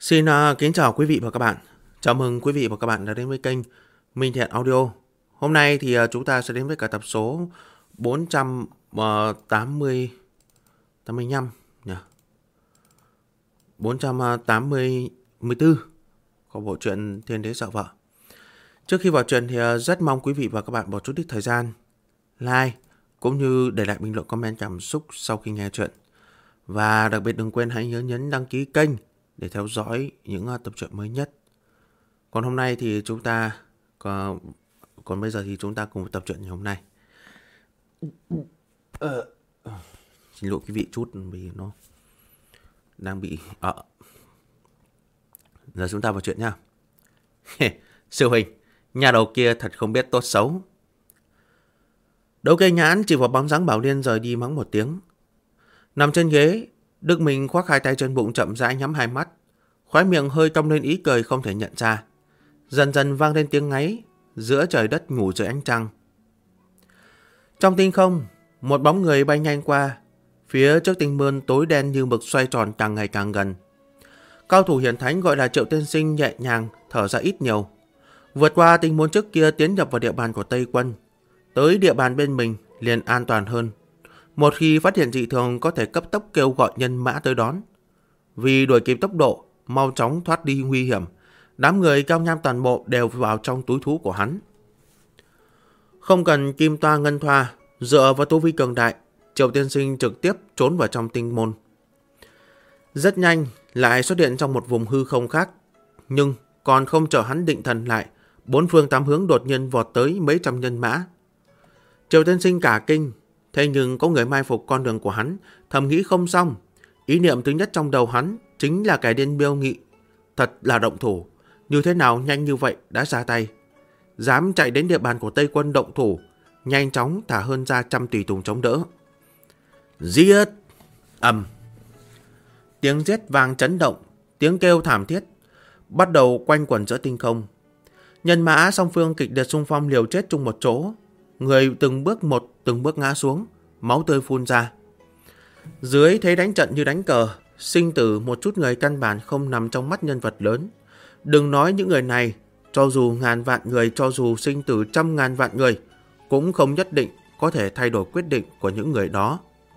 Kính chào quý vị và các bạn. Chào mừng quý vị và các bạn đã đến với kênh Minh Thiện Audio. Hôm nay thì chúng ta sẽ đến với cả tập số 485 nhỉ? 484 của bộ truyện Thiên Đế Sợ Vợ. Trước khi vào truyện thì rất mong quý vị và các bạn bỏ chút ít thời gian like cũng như để lại bình luận comment cảm xúc sau khi nghe truyện. Và đặc biệt đừng quên hãy nhấn đăng ký kênh để theo dõi những tập truyện mới nhất. Còn hôm nay thì còn bây giờ thì chúng ta cùng tập truyện ngày hôm nay. Xin lỗi quý vị chút vì nó đang bị Giờ chúng ta vào chuyện nha. Sư huynh, nhà đầu kia thật không biết tốt xấu. Đấu cây nhãn chỉ vào bóng dáng Bảo Liên rời đi mắng một tiếng. Nằm trên ghế, Đức Minh khoác hai tay trên bụng chậm rãi nhắm hai mắt, khóe miệng hơi cong lên ý cười không thể nhận ra. Dần dần vang lên tiếng ngáy, giữa trời đất ngủ dưới ánh trăng. Trong tinh không, một bóng người bay nhanh qua, phía trước tinh mơn tối đen như mực xoay tròn càng ngày càng gần. Cao thủ hiển thánh gọi là Triệu Tiên Sinh nhẹ nhàng thở ra ít nhiều, vượt qua tinh môn trước kia tiến nhập vào địa bàn của Tây Quân, tới địa bàn bên mình liền an toàn hơn. Một khi phát hiện dị thường có thể cấp tốc kêu gọi nhân mã tới đón. Vì đuổi kịp tốc độ, mau chóng thoát đi nguy hiểm, đám người cao nham toàn bộ đều vào trong túi thú của hắn. Không cần kim toa ngân thoa, dựa vào tu vi cường đại, Triệu Tiên Sinh trực tiếp trốn vào trong tinh môn. Rất nhanh lại xuất hiện trong một vùng hư không khác, nhưng còn không chờ hắn định thần lại, bốn phương tám hướng đột nhiên vọt tới mấy trăm nhân mã. Triệu Tiên Sinh cả kinh, thế nhưng có người mai phục con đường của hắn, thầm nghĩ không xong. Ý niệm thứ nhất trong đầu hắn chính là kẻ điên Miêu Nghị, thật là động thủ, như thế nào nhanh như vậy đã ra tay. Dám chạy đến địa bàn của Tây Quân động thủ, nhanh chóng thả hơn ra trăm tùy tùng chống đỡ. Giết! Ầm! Tiếng giết vang chấn động, tiếng kêu thảm thiết bắt đầu quanh quẩn giữa tinh không. Nhân mã song phương kịch liệt xung phong liều chết chung một chỗ, người từng bước ngã xuống, máu tươi phun ra. Dưới thế đánh trận như đánh cờ, sinh tử một chút người căn bản không nằm trong mắt nhân vật lớn. Đừng nói những người này, cho dù ngàn vạn người, cho dù sinh tử trăm ngàn vạn người, cũng không nhất định có thể thay đổi quyết định của những người đó.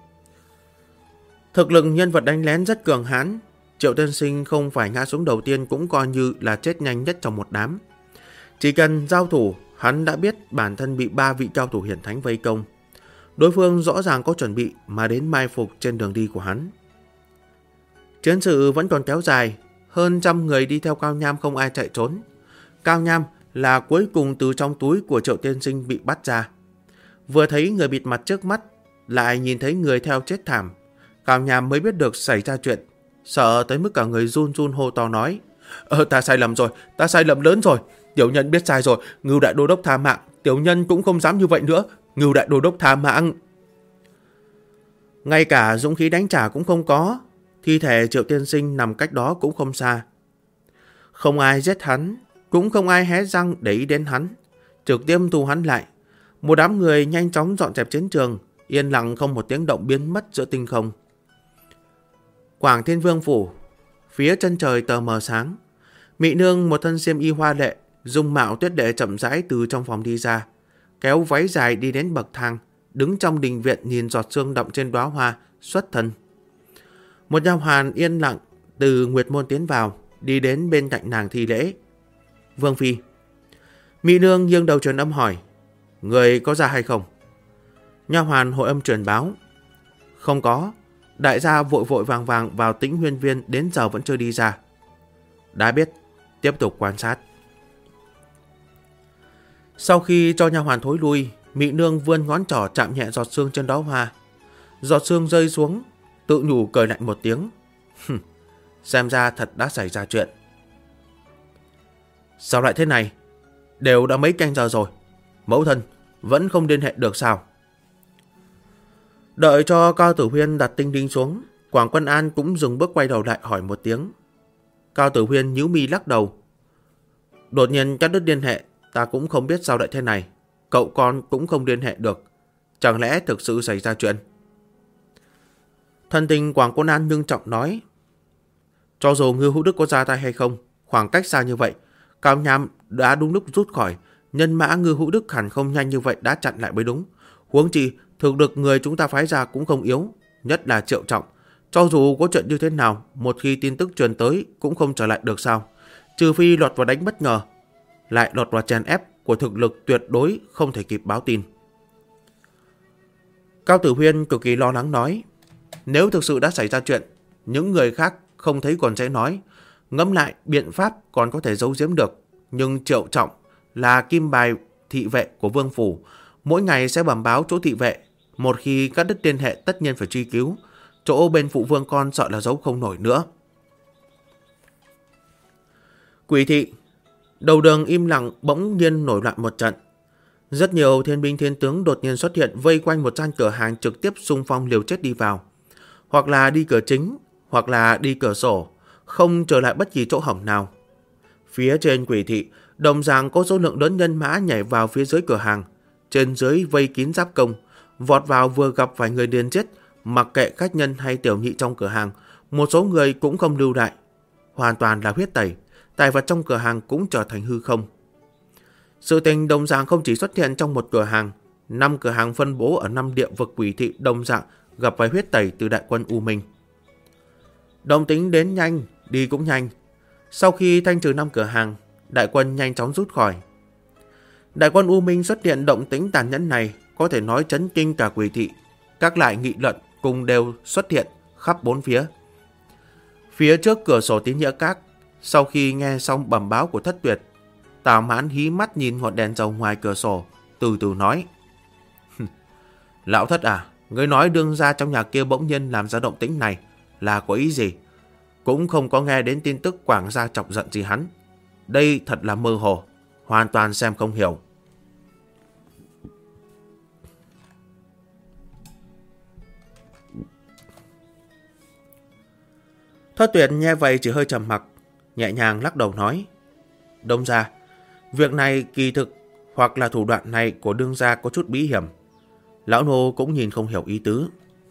Thực lực nhân vật đánh lén rất cường hãn, Triệu Tiên Sinh không phải ngã xuống đầu tiên cũng coi như là chết nhanh nhất trong một đám. Chỉ cần giao thủ, hắn đã biết bản thân bị 3 vị cao thủ hiển thánh vây công. Đối phương rõ ràng có chuẩn bị mà đến mai phục trên đường đi của hắn. Chiến sự vẫn còn kéo dài, hơn trăm người đi theo Cao Nham không ai chạy trốn. Cao Nham là cuối cùng từ trong túi của Triệu Tiên Sinh bị bắt ra. Vừa thấy người bịt mặt trước mắt, lại nhìn thấy người theo chết thảm. Cao Nham mới biết được xảy ra chuyện, sợ tới mức cả người run run hô to nói: Ta sai lầm rồi, ta sai lầm lớn rồi. Tiểu nhân biết sai rồi, Ngưu đại đô đốc tha mạng, tiểu nhân cũng không dám như vậy nữa. Ngưu đại đô đốc tha mạng. Ngay cả dũng khí đánh trả cũng không có, thi thể Triệu Tiên Sinh nằm cách đó cũng không xa. Không ai giết hắn, cũng không ai hé răng để ý đến hắn, trực tiếp thu hắn lại. Một đám người nhanh chóng dọn dẹp chiến trường, yên lặng không một tiếng động biến mất giữa tinh không. Quảng Thiên Vương phủ, phía chân trời tờ mờ sáng, Mị nương một thân xiêm y hoa lệ, dung mạo tuyết lệ chậm rãi từ trong phòng đi ra, kéo váy dài đi đến bậc thang, đứng trong đình viện nhìn giọt sương đọng trên đóa hoa, xuất thân. Một nha hoàn yên lặng từ Nguyệt Môn tiến vào, đi đến bên cạnh nàng thi lễ. Vương phi. Mị nương nghiêng đầu truyền âm hỏi: người có ra hay không? Nha hoàn hội âm truyền báo: không có, đại gia vội vội vàng vàng vào Tĩnh Huyên Viên, đến giờ vẫn chưa đi ra. Đã biết, tiếp tục quan sát. Sau khi cho nha hoàn thối lui, Mị nương vươn ngón trỏ chạm nhẹ giọt sương trên đó hoa. Giọt sương rơi xuống, tự nhủ cười lạnh một tiếng. Xem ra thật đã xảy ra chuyện. Sao lại thế này? Đều đã mấy canh giờ rồi, mẫu thân vẫn không liên hệ được sao? Đợi cho Cao Tử Huyên đặt tinh đinh xuống, Quảng Quân An cũng dừng bước quay đầu lại hỏi một tiếng. Cao Tử Huyên nhíu mi lắc đầu. Đột nhiên cắt đứt liên hệ, ta cũng không biết sao lại thế này. Cậu con cũng không liên hệ được, chẳng lẽ thực sự xảy ra chuyện? Thần tình Quảng Quân An nghiêm trọng nói. Cho dù Ngưu Hữu Đức có ra tay hay không, khoảng cách xa như vậy, Cao Nham đã đúng lúc rút khỏi. Nhân mã Ngưu Hữu Đức hẳn không nhanh như vậy đã chặn lại mới đúng. Huống chi thực lực người chúng ta phái ra cũng không yếu, nhất là Triệu Trọng. Cho dù có chuyện như thế nào, một khi tin tức truyền tới cũng không trở lại được sao? Trừ phi lọt vào đánh bất ngờ, lại lọt vào chèn ép của thực lực tuyệt đối không thể kịp báo tin. Cao Tử Huyên cực kỳ lo lắng nói, nếu thực sự đã xảy ra chuyện, những người khác không thấy còn dễ nói, ngẫm lại biện pháp còn có thể giấu giếm được, nhưng Triệu Trọng là kim bài thị vệ của Vương phủ, mỗi ngày sẽ bẩm báo chỗ thị vệ, một khi cắt đứt liên hệ tất nhiên phải truy cứu, chỗ bên phụ vương con sợ là giấu không nổi nữa. Quỷ thị, đầu đường im lặng bỗng nhiên nổi loạn một trận. Rất nhiều thiên binh thiên tướng đột nhiên xuất hiện vây quanh một gian cửa hàng trực tiếp xung phong liều chết đi vào. Hoặc là đi cửa chính, hoặc là đi cửa sổ, không trở lại bất kỳ chỗ hỏng nào. Phía trên quỷ thị, đồng dạng có số lượng lớn nhân mã nhảy vào phía dưới cửa hàng. Trên dưới vây kín giáp công, vọt vào vừa gặp vài người điên chết, mặc kệ khách nhân hay tiểu nhị trong cửa hàng, một số người cũng không lưu lại. Hoàn toàn là huyết tẩy, tài vật trong cửa hàng cũng trở thành hư không. Sự tình đồng dạng không chỉ xuất hiện trong một cửa hàng, 5 cửa hàng phân bố ở 5 địa vực quỷ thị đồng dạng gặp phải huyết tẩy từ đại quân U Minh. Động tính đến nhanh, đi cũng nhanh. Sau khi thanh trừ 5 cửa hàng, đại quân nhanh chóng rút khỏi. Đại quân U Minh xuất hiện động tính tàn nhẫn này có thể nói chấn kinh cả quỷ thị. Các lại nghị luận cùng đều xuất hiện khắp bốn phía. Phía trước cửa sổ Tín Nghĩa Các, sau khi nghe xong bẩm báo của Thất Tuyệt, Tào Mãn hí mắt nhìn ngọn đèn dầu ngoài cửa sổ, từ từ nói: Lão Thất à, ngươi nói đương gia trong nhà kia bỗng nhiên làm ra động tĩnh này là có ý gì? Cũng không có nghe đến tin tức Quảng gia chọc giận gì hắn. Đây thật là mơ hồ, hoàn toàn xem không hiểu. Thất Tuyệt nghe vậy chỉ hơi trầm mặc, nhẹ nhàng lắc đầu nói: Đông gia, việc này kỳ thực hoặc là thủ đoạn này của đương gia có chút bí hiểm. Lão nô cũng nhìn không hiểu ý tứ.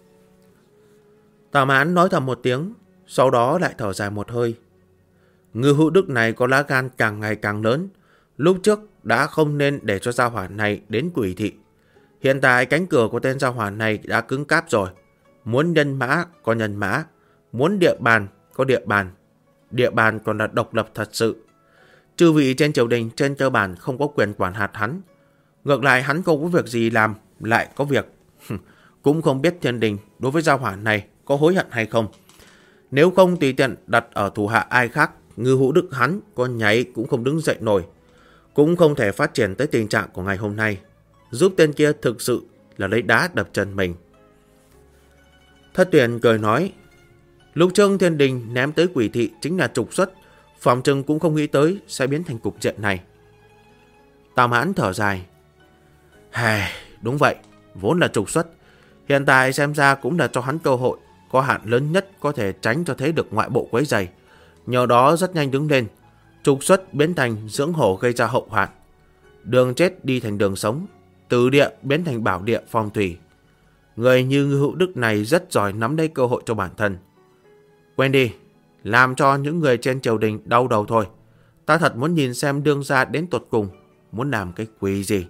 Tào Mãn nói thầm một tiếng, sau đó lại thở dài một hơi. Ngưu Hữu Đức này có lá gan càng ngày càng lớn. Lúc trước đã không nên để cho gia hỏa này đến quỷ thị. Hiện tại cánh cửa của tên gia hỏa này đã cứng cáp rồi. Muốn nhân mã có nhân mã, muốn địa bàn có địa bàn. Địa bàn còn là độc lập thật sự. Chư vị trên triều đình trên cơ bản không có quyền quản hạt hắn. Ngược lại hắn không có việc gì làm, lại có việc. Cũng không biết thiên đình đối với gia hỏa này có hối hận hay không. Nếu không tùy tiện đặt ở thủ hạ ai khác, Ngưu Hữu Đức hắn có nháy cũng không đứng dậy nổi. Cũng không thể phát triển tới tình trạng của ngày hôm nay. Giúp tên kia thực sự là lấy đá đập chân mình. Thất Tuyệt cười nói: Lúc trước thiên đình ném tới quỷ thị chính là trục xuất, phòng trừng cũng không nghĩ tới sẽ biến thành cục diện này. Tào Mãn thở dài: Đúng vậy, vốn là trục xuất. Hiện tại xem ra cũng là cho hắn cơ hội, có hạn lớn nhất có thể tránh cho thấy được ngoại bộ quấy rầy. Nhờ đó rất nhanh đứng lên, trục xuất biến thành dưỡng hổ gây ra hậu hoạn. Đường chết đi thành đường sống, từ địa biến thành bảo địa phong thủy. Người như Ngưu Hữu Đức này rất giỏi nắm lấy cơ hội cho bản thân. Quên đi, làm cho những người trên triều đình đau đầu thôi. Ta thật muốn nhìn xem đương gia đến tột cùng muốn làm cái quỷ gì.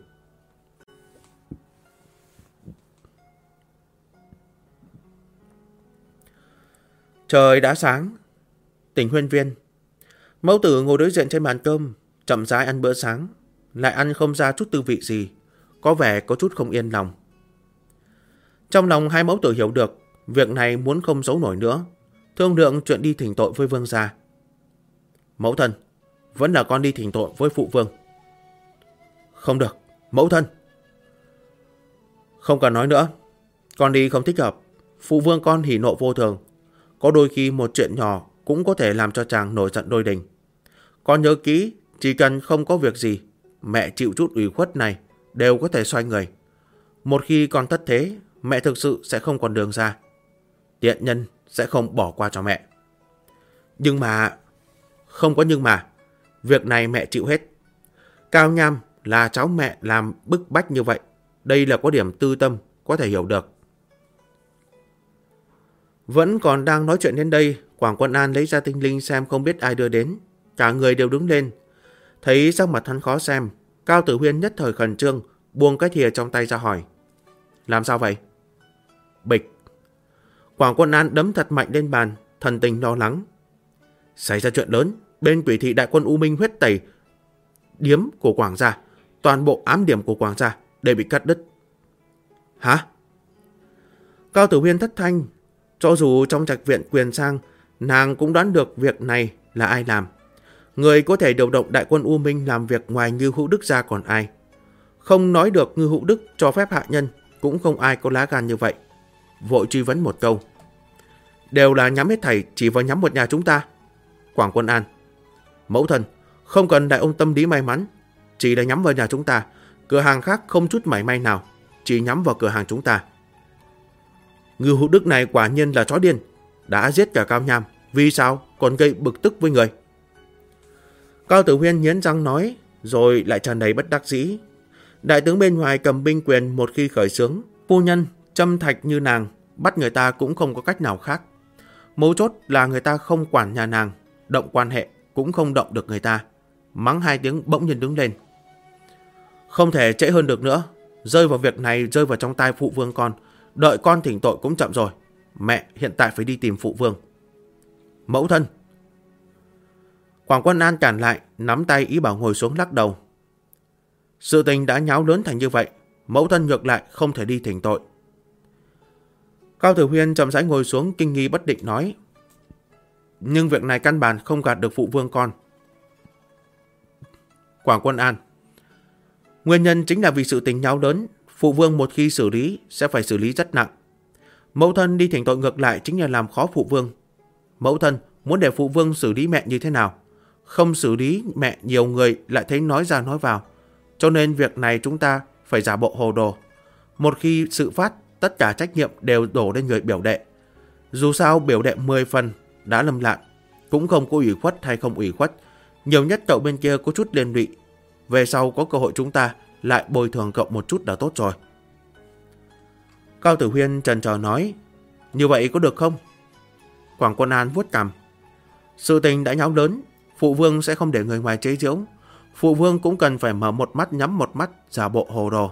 Trời đã sáng. Tỉnh Huyên Viên, mẫu tử ngồi đối diện trên bàn cơm, chậm rãi ăn bữa sáng, lại ăn không ra chút tư vị gì, có vẻ có chút không yên lòng. Trong lòng hai mẫu tử hiểu được, việc này muốn không giấu nổi nữa, thương lượng chuyện đi thỉnh tội với vương gia. Mẫu thân, vẫn là con đi thỉnh tội với phụ vương. Không được, mẫu thân. Không cần nói nữa, con đi không thích hợp. Phụ vương con hỉ nộ vô thường, có đôi khi một chuyện nhỏ cũng có thể làm cho chàng nổi giận đôi đình. Con nhớ kỹ, chỉ cần không có việc gì, mẹ chịu chút ủy khuất này đều có thể xoay người. Một khi con thất thế, mẹ thực sự sẽ không còn đường ra. Tiện nhân sẽ không bỏ qua cho mẹ. Nhưng mà... Không có nhưng mà. Việc này mẹ chịu hết. Cao Nham là cháu mẹ làm bức bách như vậy. Đây là có điểm tư tâm, có thể hiểu được. Vẫn còn đang nói chuyện đến đây, Quảng Quân An lấy ra tinh linh xem không biết ai đưa đến. Cả người đều đứng lên. Thấy sắc mặt hắn khó xem, Cao Tử Huyên nhất thời khẩn trương, buông cái thìa trong tay ra hỏi. Làm sao vậy? Bịch. Quảng Quân An đấm thật mạnh lên bàn, thần tình lo lắng. Xảy ra chuyện lớn, bên Quỷ thị đại quân U Minh huyết tẩy điếm của Quảng gia, toàn bộ ám điểm của Quảng gia đều bị cắt đứt. Hả? Cao Tử Huyên thất thanh. Cho dù trong trạch viện quyền sang, nàng cũng đoán được việc này là ai làm. Người có thể điều động đại quân U Minh làm việc ngoài Ngưu Hữu Đức ra còn ai? Không nói được Ngưu Hữu Đức cho phép hạ nhân, cũng không ai có lá gan như vậy. Vội truy vấn một câu. Đều là nhắm hết thảy chỉ vào nhắm một nhà chúng ta. Quảng Quân An. Mẫu thân, không cần đại ông tâm lý may mắn, chỉ là nhắm vào nhà chúng ta. Cửa hàng khác không chút mảy may nào, chỉ nhắm vào cửa hàng chúng ta. Ngưu Hữu Đức này quả nhiên là chó điên, đã giết cả Cao Nham, vì sao còn gây bực tức với người? Cao Tử Huyên nghiến răng nói, rồi lại tràn đầy bất đắc dĩ. Đại tướng bên ngoài cầm binh quyền một khi khởi xướng, phu nhân châm thạch như nàng, bắt người ta cũng không có cách nào khác. Mấu chốt là người ta không quản nhà nàng, động quan hệ cũng không động được người ta. Mắng 2 tiếng bỗng nhiên đứng lên. Không thể trễ hơn được nữa, rơi vào việc này rơi vào trong tay phụ vương con, đợi con thỉnh tội cũng chậm rồi. Mẹ hiện tại phải đi tìm phụ vương. Mẫu thân. Quảng Quân An cản lại, nắm tay ý bảo ngồi xuống lắc đầu. Sự tình đã nháo lớn thành như vậy, mẫu thân ngược lại không thể đi thỉnh tội. Cao Tử Huyên chậm rãi ngồi xuống kinh nghi bất định nói. Nhưng việc này căn bản không gạt được phụ vương con. Quảng Quân An. Nguyên nhân chính là vì sự tình nháo lớn, phụ vương một khi xử lý sẽ phải xử lý rất nặng. Mẫu thân đi thỉnh tội ngược lại chính là làm khó phụ vương. Mẫu thân muốn để phụ vương xử lý mẹ như thế nào? Không xử lý mẹ nhiều người lại thấy nói ra nói vào. Cho nên việc này chúng ta phải giả bộ hồ đồ. Một khi sự phát, tất cả trách nhiệm đều đổ lên người biểu đệ. Dù sao biểu đệ 10 phần đã lầm lạn, cũng không có ủy khuất hay không ủy khuất. Nhiều nhất cậu bên kia có chút liên lụy. Về sau có cơ hội chúng ta lại bồi thường cậu một chút đã tốt rồi. Cao Tử Huyên chần chờ nói. Như vậy có được không? Quảng Quân An vuốt cằm. Sự tình đã nháo lớn, phụ vương sẽ không để người ngoài chế giễu. Phụ vương cũng cần phải mở một mắt nhắm một mắt, giả bộ hồ đồ.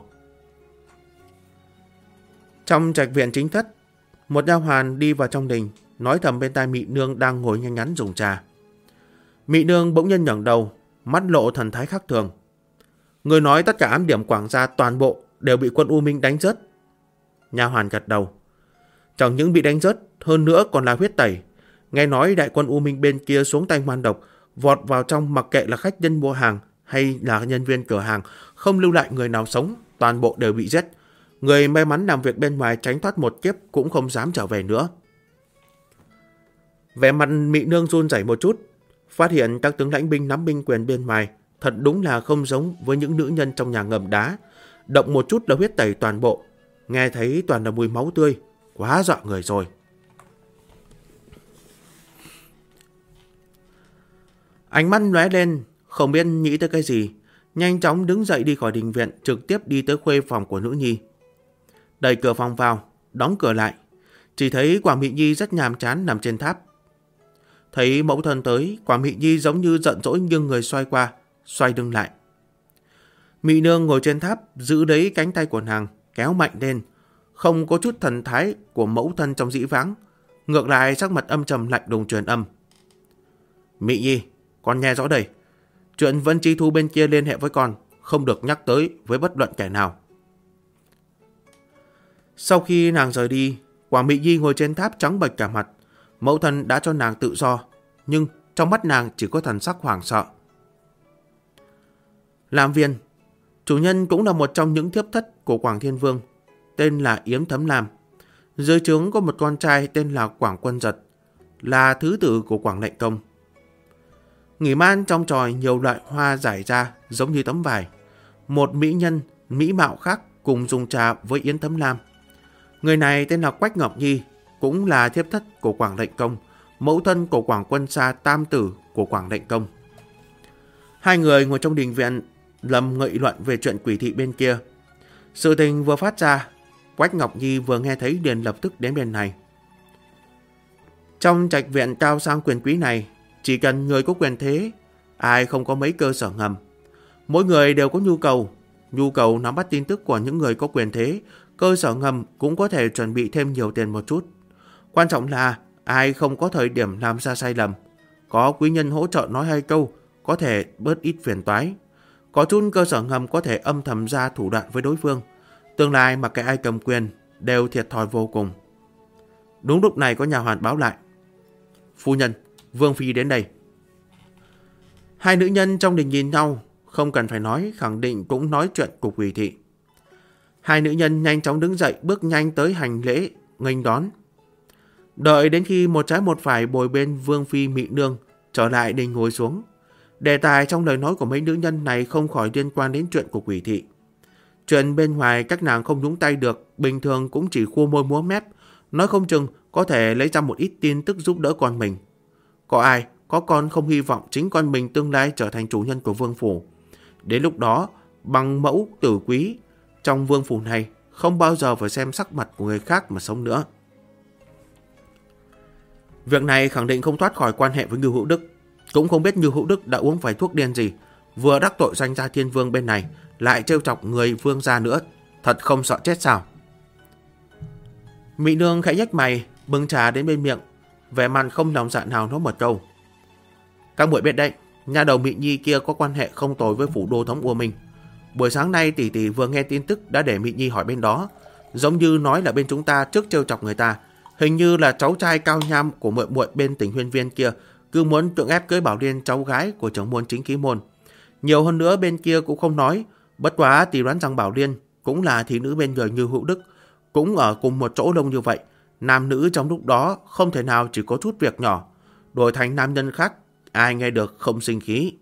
Trong trạch viện chính thất, một nha hoàn đi vào trong đình, nói thầm bên tai Mị Nương đang ngồi ngay ngắn dùng trà. Mị Nương bỗng nhiên ngẩng đầu, mắt lộ thần thái khác thường. Người nói tất cả ám điểm Quảng gia toàn bộ đều bị quân U Minh đánh rớt. Nha hoàn gật đầu. Chẳng những bị đánh rớt, hơn nữa còn là huyết tẩy. Nghe nói đại quân U Minh bên kia xuống tay ngoan độc, vọt vào trong mặc kệ là khách nhân mua hàng hay là nhân viên cửa hàng, không lưu lại người nào sống, toàn bộ đều bị giết. Người may mắn làm việc bên ngoài tránh thoát một kiếp cũng không dám trở về nữa. Vẻ mặt Mị Nương run rẩy một chút, phát hiện các tướng lãnh binh nắm binh quyền bên ngoài thật đúng là không giống với những nữ nhân trong nhà ngầm đá, động một chút là huyết tẩy toàn bộ, nghe thấy toàn là mùi máu tươi, quá dọa người rồi. Ánh mắt lóe lên, không biết nghĩ tới cái gì, nhanh chóng đứng dậy đi khỏi đình viện, trực tiếp đi tới khuê phòng của nữ nhi. Đẩy cửa phòng vào, đóng cửa lại, chỉ thấy Quảng Mị Nhi rất nhàm chán nằm trên tháp. Thấy mẫu thân tới, Quảng Mị Nhi giống như giận dỗi nghiêng người xoay qua, xoay lưng lại. Mị Nương ngồi trên tháp, giữ lấy cánh tay của nàng, kéo mạnh lên, không có chút thần thái của mẫu thân trong dĩ vãng, ngược lại sắc mặt âm trầm lạnh lùng truyền âm. Mị Nhi, con nghe rõ đây, chuyện Vân Chi Thu bên kia liên hệ với con, không được nhắc tới với bất luận kẻ nào. Sau khi nàng rời đi, Quảng Mị Nhi ngồi trên tháp trắng bệch cả mặt. Mẫu thân đã cho nàng tự do, nhưng trong mắt nàng chỉ có thần sắc hoảng sợ. Lam Viên, chủ nhân cũng là một trong những thiếp thất của Quảng Thiên Vương, tên là Yếm Thấm Lam. Dưới trướng có một con trai tên là Quảng Quân Giật, là thứ tử của Quảng Lệnh Công. Nghỉ man trong tròi nhiều loại hoa rải ra giống như tấm vải. Một mỹ nhân, mỹ mạo khác cùng dùng trà với Yến Thấm Lam. Người này tên là Quách Ngọc Nhi, cũng là thiếp thất của Quảng Lệnh Công, mẫu thân của Quảng Quân Sa tam tử của Quảng Lệnh Công. Hai người ngồi trong đình viện lầm nghị luận về chuyện quỷ thị bên kia. Sự tình vừa phát ra, Quách Ngọc Nhi vừa nghe thấy liền lập tức đến bên này. Trong trạch viện cao sang quyền quý này, chỉ cần người có quyền thế, ai không có mấy cơ sở ngầm. Mỗi người đều có nhu cầu nắm bắt tin tức của những người có quyền thế, cơ sở ngầm cũng có thể chuẩn bị thêm nhiều tiền một chút. Quan trọng là ai không có thời điểm làm ra sai lầm. Có quý nhân hỗ trợ nói hai câu, có thể bớt ít phiền toái. Có chút cơ sở ngầm có thể âm thầm ra thủ đoạn với đối phương. Tương lai mà cái ai cầm quyền đều thiệt thòi vô cùng. Đúng lúc này có nhà hoàn báo lại. Phu nhân, Vương Phi đến đây. Hai nữ nhân trong đình nhìn nhau, không cần phải nói, khẳng định cũng nói chuyện cục ủy thị. Hai nữ nhân nhanh chóng đứng dậy, bước nhanh tới hành lễ, nghênh đón. Đợi đến khi một trái một phải bồi bên Vương Phi Mị Nương trở lại đình ngồi xuống. Đề tài trong lời nói của mấy nữ nhân này không khỏi liên quan đến chuyện của quỷ thị. Chuyện bên ngoài các nàng không nhúng tay được, bình thường cũng chỉ khua môi múa mép, nói không chừng có thể lấy ra một ít tin tức giúp đỡ con mình. Có ai, có con không hy vọng chính con mình tương lai trở thành chủ nhân của vương phủ. Đến lúc đó, bằng mẫu tử quý, trong vương phủ này không bao giờ phải xem sắc mặt của người khác mà sống nữa. Việc này khẳng định không thoát khỏi quan hệ với Ngưu Hữu Đức. Cũng không biết Ngưu Hữu Đức đã uống phải thuốc điên gì, vừa đắc tội doanh gia Thiên Vương bên này, lại trêu chọc người vương gia nữa, thật không sợ chết sao? Mị Nương khẽ nhếch mày, bưng trà đến bên miệng, vẻ mặt không lòng dạ nào nói một câu. Các muội biết đấy, nhà đầu Mị Nhi kia có quan hệ không tồi với phủ đô thống U Minh. Buổi sáng nay tỷ tỷ vừa nghe tin tức đã để Mị Nhi hỏi bên đó, giống như nói là bên chúng ta trước trêu chọc người ta, hình như là cháu trai cao nham của muội muội bên Tỉnh Huyên Viên kia cứ muốn cưỡng ép cưới Bảo Liên cháu gái của trưởng môn Chính Khí Môn. Nhiều hơn nữa bên kia cũng không nói, bất quá tỷ đoán rằng Bảo Liên cũng là thị nữ bên người Ngưu Hữu Đức, cũng ở cùng một chỗ đông như vậy, nam nữ trong lúc đó không thể nào chỉ có chút việc nhỏ, đổi thành nam nhân khác, ai nghe được không sinh khí.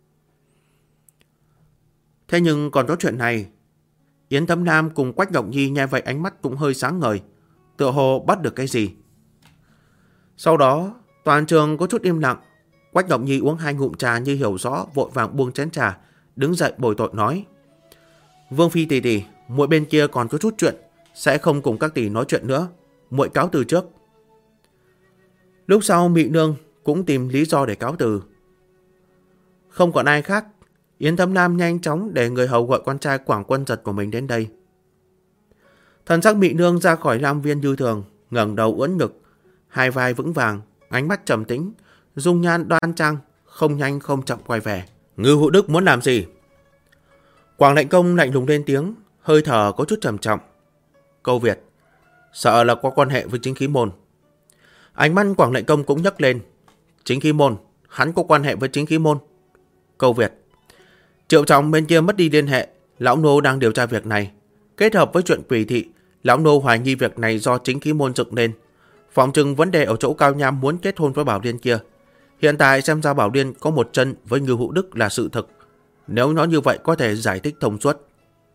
Thế nhưng còn có chuyện này. Yến Thấm Nam cùng Quách Ngọc Nhi nghe vậy ánh mắt cũng hơi sáng ngời, tựa hồ bắt được cái gì. Sau đó toàn trường có chút im lặng. Quách Ngọc Nhi uống 2 ngụm trà như hiểu rõ, vội vàng buông chén trà, đứng dậy bồi tội nói: Vương Phi tỷ tỷ, muội bên kia còn có chút chuyện, sẽ không cùng các tỷ nói chuyện nữa, muội cáo từ trước. Lúc sau Mị Nương cũng tìm lý do để cáo từ. Không còn ai khác, Yến Thấm Nam nhanh chóng để người hầu gọi con trai Quảng Quân Giật của mình đến đây. Thần sắc Mị Nương ra khỏi lam viên như thường, ngẩng đầu ưỡn ngực, hai vai vững vàng, ánh mắt trầm tĩnh, dung nhan đoan trang, không nhanh không chậm quay về. Ngưu Hữu Đức muốn làm gì? Quảng Lệnh Công lạnh lùng lên tiếng, hơi thở có chút trầm trọng. Câu Việt, sợ là có quan hệ với Chính Khí Môn. Ánh mắt Quảng Lệnh Công cũng nhấc lên. Chính Khí Môn, hắn có quan hệ với Chính Khí Môn. Câu Việt, Triệu Trọng bên kia mất đi liên hệ, lão nô đang điều tra việc này. Kết hợp với chuyện quỷ thị, lão nô hoài nghi việc này do Chính Khí Môn dựng lên. Phỏng chừng vấn đề ở chỗ Cao Nham muốn kết hôn với Bảo Liên kia. Hiện tại xem ra Bảo Liên có một chân với Ngưu Hữu Đức là sự thực. Nếu nói như vậy có thể giải thích thông suốt.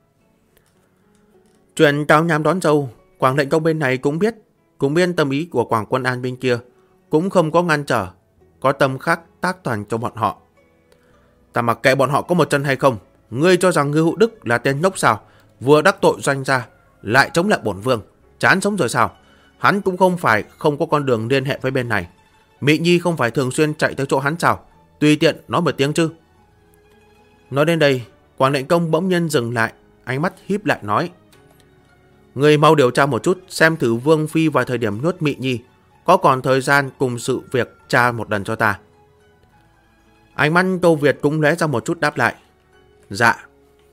Chuyện Cao Nham đón dâu, Quảng Lệnh Công bên này cũng biết tâm ý của Quảng Quân An bên kia, cũng không có ngăn trở, có tâm khác tác toàn cho bọn họ. Ta mặc kệ bọn họ có một chân hay không, ngươi cho rằng Ngưu Hữu Đức là tên ngốc sao? Vừa đắc tội doanh gia, lại chống lại bổn vương, chán sống rồi sao? Hắn cũng không phải không có con đường liên hệ với bên này. Mị Nhi không phải thường xuyên chạy tới chỗ hắn sao? Tùy tiện nói một tiếng chứ. Nói đến đây, Quảng Lệnh Công bỗng nhiên dừng lại, ánh mắt híp lại nói: Người mau điều tra một chút, xem thử Vương Phi vào thời điểm nhốt Mị Nhi có còn thời gian cùng sự việc tra một lần cho ta. Ánh mắt Tô Việt cũng lóe ra một chút đáp lại: Dạ.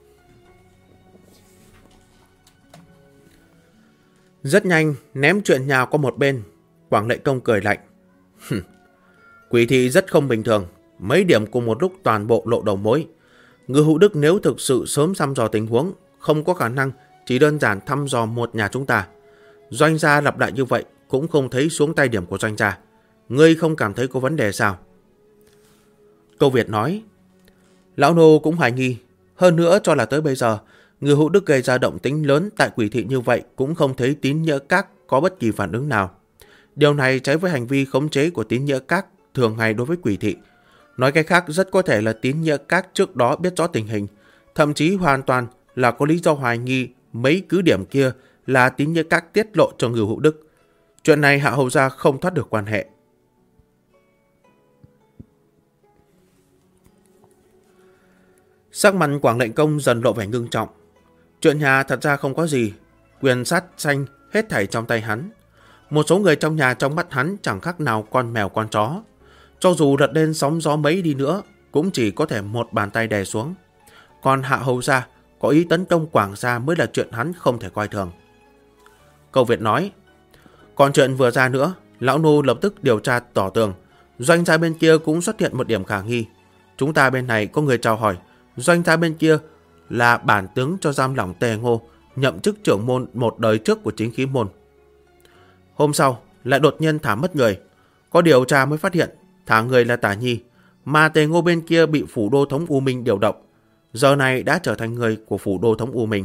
Rất nhanh ném chuyện nhào qua một bên. Quảng Lệnh Công cười lạnh: Quỷ thị rất không bình thường, mấy điểm cùng một lúc toàn bộ lộ đầu mối. Ngưu Hữu Đức nếu thực sự sớm thăm dò tình huống, không có khả năng chỉ đơn giản thăm dò một nhà chúng ta. Doanh gia lặp lại như vậy cũng không thấy xuống tay điểm của doanh gia. Ngươi không cảm thấy có vấn đề sao? Câu Việt nói: Lão nô cũng hoài nghi. Hơn nữa cho là tới bây giờ, Ngưu Hữu Đức gây ra động tĩnh lớn tại quỷ thị như vậy cũng không thấy Tín Nhỡ Các có bất kỳ phản ứng nào. Điều này trái với hành vi khống chế của Tín Nhỡ Các thường ngày đối với quỷ thị. Nói cách khác, rất có thể là Tín Nhỡ Các trước đó biết rõ tình hình, thậm chí hoàn toàn là có lý do hoài nghi mấy cứ điểm kia là Tín Nhỡ Các tiết lộ cho Ngưu Hữu Đức. Chuyện này Hạ Hầu gia không thoát được quan hệ. Sắc mặt Quảng lệnh công dần lộ vẻ ngưng trọng. Chuyện nhà thật ra không có gì, quyền sát sanh hết thảy trong tay hắn. Một số người trong nhà trong mắt hắn chẳng khác nào con mèo con chó. Cho dù lật lên sóng gió mấy đi nữa, cũng chỉ có thể một bàn tay đè xuống. Còn Hạ Hầu gia có ý tấn công Quảng gia mới là chuyện hắn không thể coi thường. Câu Việt nói, còn chuyện vừa ra nữa, lão nô lập tức điều tra tỏ tường. Doanh gia bên kia cũng xuất hiện một điểm khả nghi. Chúng ta bên này có người chào hỏi, doanh gia bên kia là bản tướng cho giam lỏng Tề Ngô, nhậm chức trưởng môn một đời trước của Chính Khí môn. Hôm sau lại đột nhiên thả mất người. Có điều tra mới phát hiện thả người là Tả Nhi, mà Tề Ngô bên kia bị phủ đô thống U Minh điều động, giờ này đã trở thành người của phủ đô thống U Minh.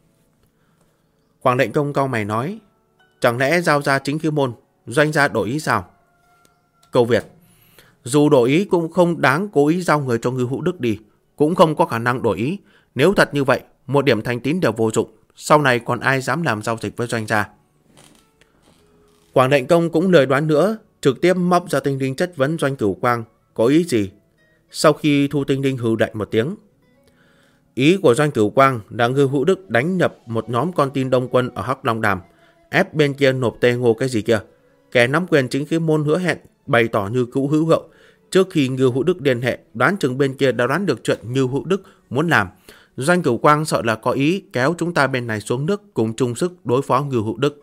Quảng lệnh công cau mày nói, chẳng lẽ giao ra Chính Khí môn, doanh gia đổi ý sao? Câu Việt, dù đổi ý cũng không đáng cố ý giao người cho Ngưu Hữu Đức đi, cũng không có khả năng đổi ý. Nếu thật như vậy, một điểm thành tín đều vô dụng, sau này còn ai dám làm giao dịch với doanh gia? Quảng lệnh công cũng lười đoán nữa, trực tiếp móc ra Tinh Linh chất vấn Doanh Cửu Quang có ý gì. Sau khi Thu Tinh Linh hừ lạnh một tiếng, ý của Doanh Cửu Quang là Ngưu Hữu Đức đánh nhập một nhóm con tin Đông quân ở Hắc Long Đàm, ép bên kia nộp Tề Ngô cái gì kia. Kẻ nắm quyền Chính Khí môn hứa hẹn bày tỏ như cũ hữu hậu. Trước khi Ngưu Hữu Đức liên hệ, đoán chừng bên kia đã đoán được chuyện Ngưu Hữu Đức muốn làm. Doanh Cửu Quang sợ là có ý kéo chúng ta bên này xuống nước cùng chung sức đối phó Ngưu Hữu Đức.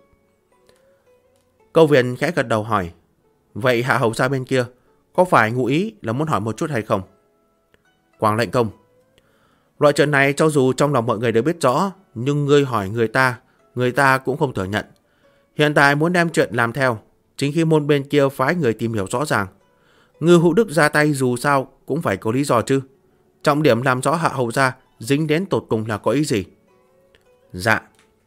Câu Việt khẽ gật đầu hỏi, vậy Hạ Hầu gia bên kia có phải ngụ ý là muốn hỏi một chút hay không? Quảng lệnh công, loại chuyện này cho dù trong lòng mọi người đều biết rõ, nhưng ngươi hỏi người ta cũng không thừa nhận. Hiện tại muốn đem chuyện làm theo, Chính Khí môn bên kia phái người tìm hiểu rõ ràng. Ngưu Hữu Đức ra tay dù sao cũng phải có lý do chứ. Trọng điểm làm rõ Hạ Hầu gia dính đến tột cùng là có ý gì? Dạ.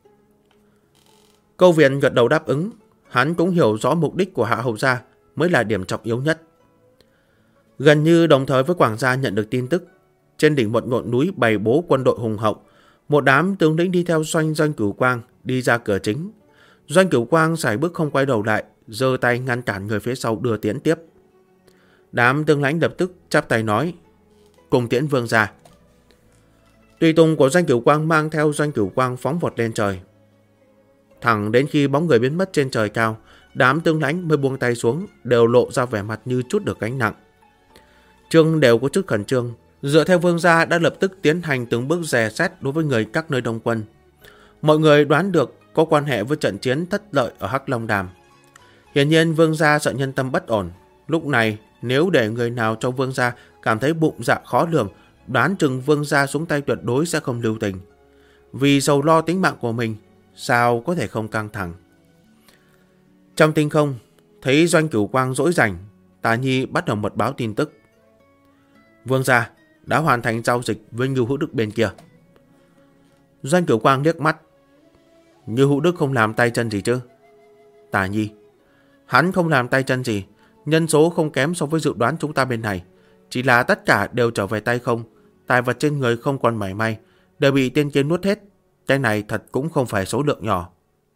Câu Việt gật đầu đáp ứng. Hắn cũng hiểu rõ mục đích của Hạ Hầu gia mới là điểm trọng yếu nhất. Gần như đồng thời với Quảng gia nhận được tin tức, trên đỉnh một ngọn núi bày bố quân đội hùng hậu, một đám tướng lĩnh đi theo Doanh Cửu Quang đi ra cửa chính. Doanh Cửu Quang sải bước không quay đầu lại, giơ tay ngăn cản người phía sau đưa tiễn tiếp. Đám tướng lãnh lập tức chắp tay nói, cùng tiễn vương gia. Tùy tùng của Doanh Cửu Quang mang theo Doanh Cửu Quang phóng vọt lên trời. Thẳng đến khi bóng người biến mất trên trời cao, đám tướng lãnh mới buông tay xuống, đều lộ ra vẻ mặt như chút được gánh nặng. Trương đều có chút khẩn trương, dựa theo vương gia đã lập tức tiến hành từng bước dè xét đối với người các nơi đông quân. Mọi người đoán được có quan hệ với trận chiến thất lợi ở Hắc Long Đàm. Hiển nhiên vương gia sợ nhân tâm bất ổn. Lúc này nếu để người nào trong vương gia cảm thấy bụng dạ khó lường, đoán chừng vương gia xuống tay tuyệt đối sẽ không lưu tình. Vì sầu lo tính mạng của mình, sao có thể không căng thẳng. Trong tinh không, thấy Doanh Cửu Quang rỗi rảnh, Tả Nhi bắt đầu mật báo tin tức. Vương gia đã hoàn thành giao dịch với Ngưu Hữu Đức bên kia. Doanh Cửu Quang liếc mắt. Ngưu Hữu Đức không làm tay chân gì chứ? Tả Nhi, hắn không làm tay chân gì, nhân số không kém so với dự đoán chúng ta bên này. Chỉ là tất cả đều trở về tay không, tài vật trên người không còn mảy may, đều bị tên kia nuốt hết. Cái này thật cũng không phải số lượng nhỏ.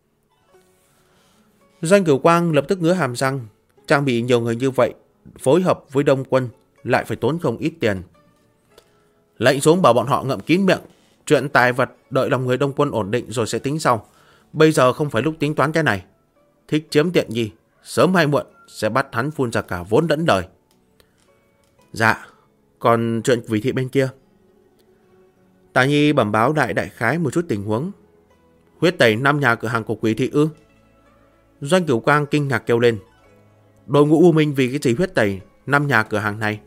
Doanh Cửu Quang lập tức ngứa hàm răng. Trang bị nhiều người như vậy, phối hợp với đông quân lại phải tốn không ít tiền. Lệnh xuống bảo bọn họ ngậm kín miệng. Chuyện tài vật đợi lòng người đông quân ổn định rồi sẽ tính sau. Bây giờ không phải lúc tính toán cái này. Thích chiếm tiện nghi, sớm hay muộn sẽ bắt hắn phun ra cả vốn lẫn đời. Dạ, còn chuyện Quỷ thị bên kia? Tả Nhi bẩm báo đại khái một chút tình huống. Huyết tẩy 5 nhà cửa hàng của Quỷ thị ư? Doanh Cửu Quang kinh ngạc kêu lên. Đội ngũ U Minh vì cái gì huyết tẩy 5 nhà cửa hàng này?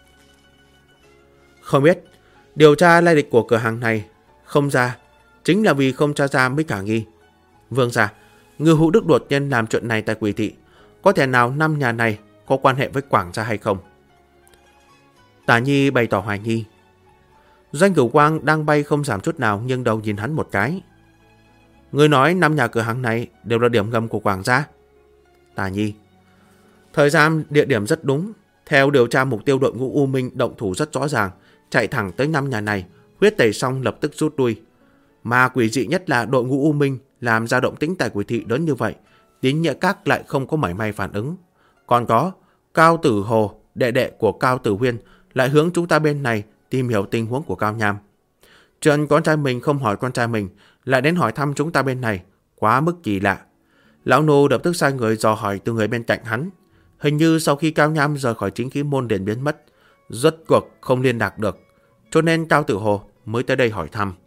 Không biết. Điều tra lai lịch của cửa hàng này không ra, chính là vì không tra ra mới khả nghi. Vương gia, Ngưu Hữu Đức đột nhiên làm chuyện này tại Quỷ thị, có thể nào 5 nhà này có quan hệ với Quảng gia hay không? Tả Nhi bày tỏ hoài nghi. Doanh Cửu Quang đang bay không giảm chút nào, nhưng đầu nhìn hắn một cái. Người nói 5 nhà cửa hàng này đều là điểm ngầm của Quảng gia. Tả Nhi, thời gian địa điểm rất đúng. Theo điều tra mục tiêu đội ngũ U Minh động thủ rất rõ ràng, chạy thẳng tới 5 nhà này, huyết tẩy xong lập tức rút lui. Mà quỷ dị nhất là đội ngũ U Minh làm ra động tĩnh tại Quỷ thị lớn như vậy, Tín Nghĩa Các lại không có mảy may phản ứng. Còn có Cao Tử Hồ, đệ đệ của Cao Tử Huyên, lại hướng chúng ta bên này tìm hiểu tình huống của Cao Nham. Chuyện con trai mình không hỏi con trai mình, lại đến hỏi thăm chúng ta bên này, quá mức kỳ lạ. Lão nô lập tức sai người dò hỏi từ người bên cạnh hắn. Hình như sau khi Cao Nham rời khỏi chính khí môn liền biến mất, rốt cuộc không liên lạc được, cho nên Cao Tử Hồ mới tới đây hỏi thăm.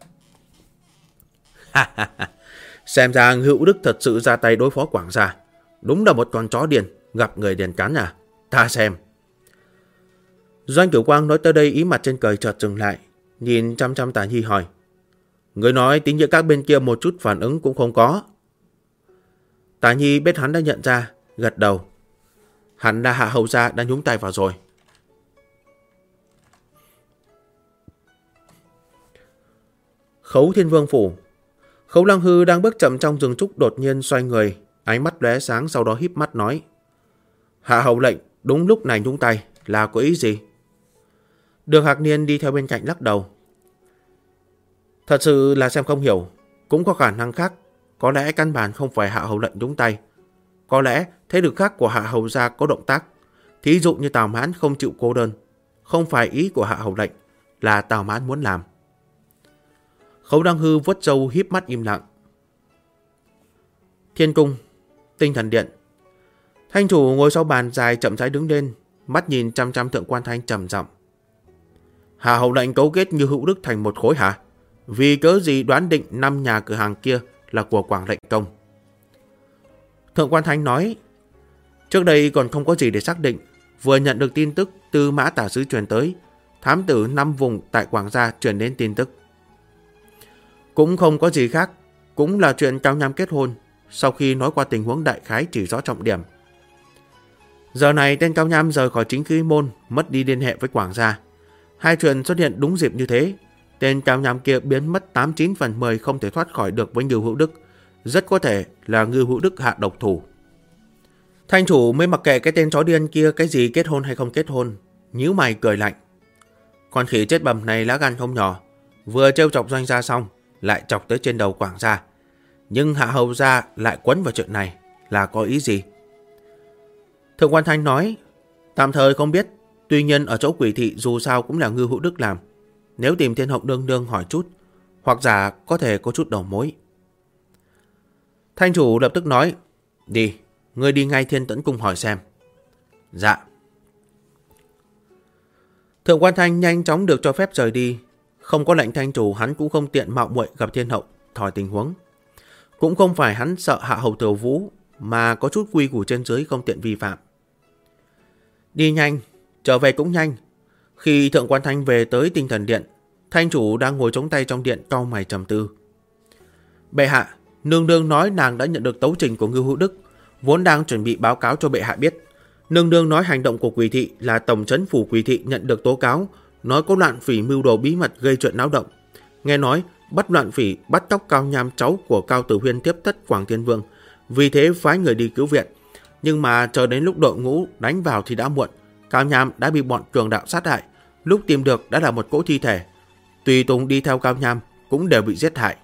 Xem ra Hữu Đức thật sự ra tay đối phó Quảng gia. Đúng là một con chó điên, gặp người điên cắn à? Ta xem. Doanh Cửu Quang nói tới đây, ý mặt trên cười chợt dừng lại, nhìn chăm chăm Tả Nhi hỏi. Người nói tính giữa các bên kia một chút phản ứng cũng không có. Tả Nhi biết hắn đã nhận ra, gật đầu. Hắn là Hạ Hầu gia đã nhúng tay vào rồi. Khấu Thiên Vương phủ. Khấu Lăng Hư đang bước chậm trong rừng trúc đột nhiên xoay người, ánh mắt lóe sáng, sau đó híp mắt nói. Hạ hầu lệnh đúng lúc này nhúng tay là có ý gì? Đường Hạc Niên đi theo bên cạnh lắc đầu. Thật sự là xem không hiểu, cũng có khả năng khác. Có lẽ căn bản không phải Hạ hầu lệnh nhúng tay. Có lẽ thế lực khác của Hạ hầu gia có động tác. Thí dụ như Tào Mãn không chịu cô đơn. Không phải ý của Hạ hầu lệnh, là Tào Mãn muốn làm. Khấu Lăng Hư vuốt râu híp mắt im lặng. Thiên cung, Tinh Thần Điện. Thanh chủ ngồi sau bàn dài chậm rãi đứng lên, mắt nhìn chăm chăm Thượng Quan Thanh trầm giọng. Hạ hầu lệnh cấu kết như Hữu Đức thành một khối hả? Vì cớ gì đoán định 5 nhà cửa hàng kia là của Quảng lệnh công? Thượng Quan Thanh nói, trước đây còn không có gì để xác định, vừa nhận được tin tức từ Mã Tả Sứ truyền tới, thám tử 5 vùng tại Quảng gia truyền đến tin tức. Cũng không có gì khác, cũng là chuyện Cao Nham kết hôn. Sau khi nói qua tình huống đại khái chỉ rõ trọng điểm. Giờ này tên Cao Nham rời khỏi chính khí môn, mất đi liên hệ với Quảng gia. Hai chuyện xuất hiện đúng dịp như thế. Tên Cao Nham kia biến mất 89 phần 10 không thể thoát khỏi được với Ngưu Hữu Đức. Rất có thể là Ngưu Hữu Đức hạ độc thủ. Thanh chủ mới mặc kệ cái tên chó điên kia cái gì kết hôn hay không kết hôn, nhíu mày cười lạnh. Con khỉ chết bầm này lá gan không nhỏ, vừa trêu chọc Doanh gia xong lại chọc tới trên đầu Quảng gia. Nhưng Hạ hầu gia lại quấn vào chuyện này là có ý gì? Thượng Quan Thanh nói, tạm thời không biết, tuy nhiên ở chỗ Quỷ thị dù sao cũng là Ngưu Hữu Đức làm. Nếu tìm Thiên Hậu nương nương hỏi chút, hoặc giả có thể có chút đầu mối. Thanh chủ lập tức nói, đi, ngươi đi ngay Thiên Tẫn cung hỏi xem. Dạ. Thượng Quan Thanh nhanh chóng được cho phép rời đi. Không có lệnh thanh chủ, hắn cũng không tiện mạo muội gặp Thiên Hậu thhỏi tình huống. Cũng không phải hắn sợ Hạ hầu Tiểu Vũ, mà có chút quy củ trên dưới không tiện vi phạm. Đi nhanh, trở về cũng nhanh. Khi Thượng Quan Thanh về tới Tinh Thần Điện, thanh chủ đang ngồi chống tay trong điện cau mày trầm tư. Bệ hạ, nương nương nói nàng đã nhận được tấu trình của Ngưu Hữu Đức, vốn đang chuẩn bị báo cáo cho bệ hạ biết. Nương nương nói hành động của Quỷ thị là tổng trấn phủ Quỷ thị nhận được tố cáo, nói có loạn phỉ mưu đồ bí mật gây chuyện náo động. Nghe nói bắt loạn phỉ bắt cóc Cao Nham cháu của Cao Tử Huyên tiếp thất Quảng Thiên Vương, vì thế phái người đi cứu viện. Nhưng mà chờ đến lúc đội ngũ đánh vào thì đã muộn, Cao Nham đã bị bọn cường đạo sát hại, lúc tìm được đã là một cỗ thi thể. Tùy tùng đi theo Cao Nham cũng đều bị giết hại.